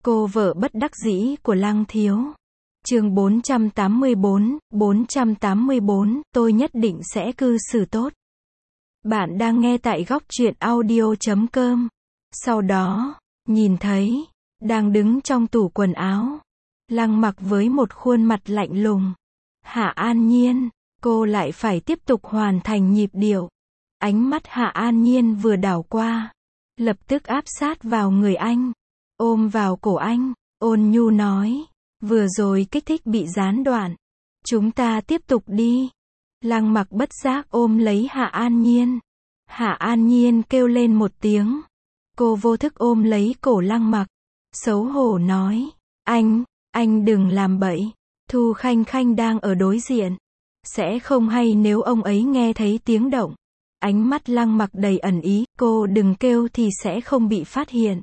Cô vợ bất đắc dĩ của Lăng Thiếu. Chương 484, tôi nhất định sẽ cư xử tốt. Bạn đang nghe tại góc truyện audio.com. Sau đó, nhìn thấy, đang đứng trong tủ quần áo, Lăng Mặc với một khuôn mặt lạnh lùng. Hạ An Nhiên, cô lại phải tiếp tục hoàn thành nhịp điệu. Ánh mắt Hạ An Nhiên vừa đảo qua, lập tức áp sát vào người anh, ôm vào cổ anh, ôn nhu nói, vừa rồi kích thích bị gián đoạn. Chúng ta tiếp tục đi. Lăng Mặc bất giác ôm lấy Hạ An Nhiên. Hạ An Nhiên kêu lên một tiếng. Cô vô thức ôm lấy cổ Lăng Mặc, xấu hổ nói, anh đừng làm bậy. Thu Khanh Khanh đang ở đối diện. Sẽ không hay nếu ông ấy nghe thấy tiếng động. Ánh mắt Lăng Mặc đầy ẩn ý, cô đừng kêu thì sẽ không bị phát hiện.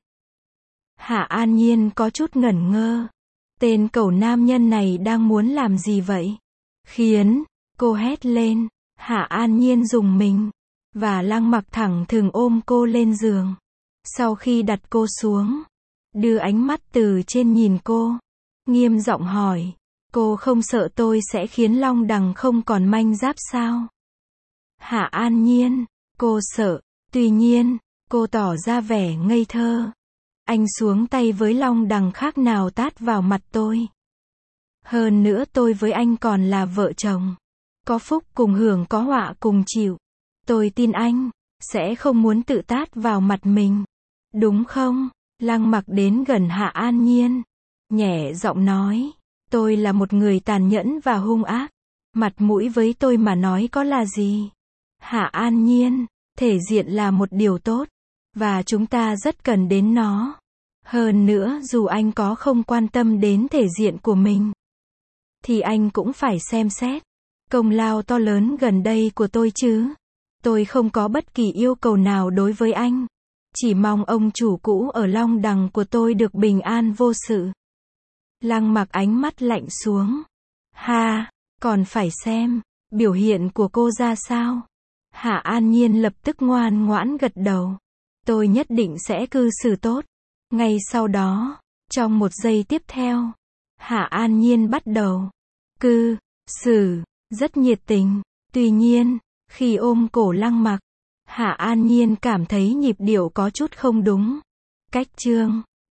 Hạ An Nhiên có chút ngẩn ngơ. Tên cẩu nam nhân này đang muốn làm gì vậy? Khiến cô hét lên. Hạ An Nhiên rùng mình. Và Lăng Mặc thẳng thừng ôm cô lên giường. Sau khi đặt cô xuống, đưa ánh mắt từ trên nhìn cô, nghiêm giọng hỏi, cô không sợ tôi sẽ khiến Long Đằng không còn manh giáp sao? Hạ An Nhiên, cô sợ. Tuy nhiên, cô tỏ ra vẻ ngây thơ. Anh xuống tay với Long Đằng khác nào tát vào mặt tôi. Hơn nữa tôi với anh còn là vợ chồng. Có phúc cùng hưởng có họa cùng chịu. Tôi tin anh sẽ không muốn tự tát vào mặt mình. Đúng không? Lăng Mặc đến gần Hạ An Nhiên, nhẹ giọng nói, tôi là một người tàn nhẫn và hung ác. Mặt mũi với tôi mà nói có là gì? Hạ An Nhiên, thể diện là một điều tốt, và chúng ta rất cần đến nó. Hơn nữa dù anh có không quan tâm đến thể diện của mình, thì anh cũng phải xem xét công lao to lớn gần đây của tôi chứ. Tôi không có bất kỳ yêu cầu nào đối với anh. Chỉ mong ông chủ cũ ở Long Đằng của tôi được bình an vô sự. Lăng Mặc ánh mắt lạnh xuống. Ha, còn phải xem biểu hiện của cô ra sao. Hạ An Nhiên lập tức ngoan ngoãn gật đầu. Tôi nhất định sẽ cư xử tốt. Ngay sau đó, trong một giây tiếp theo, Hạ An Nhiên bắt đầu cư xử rất nhiệt tình. Tuy nhiên, khi ôm cổ Lăng Mặc, Hạ An Nhiên cảm thấy nhịp điệu có chút không đúng. Cách chương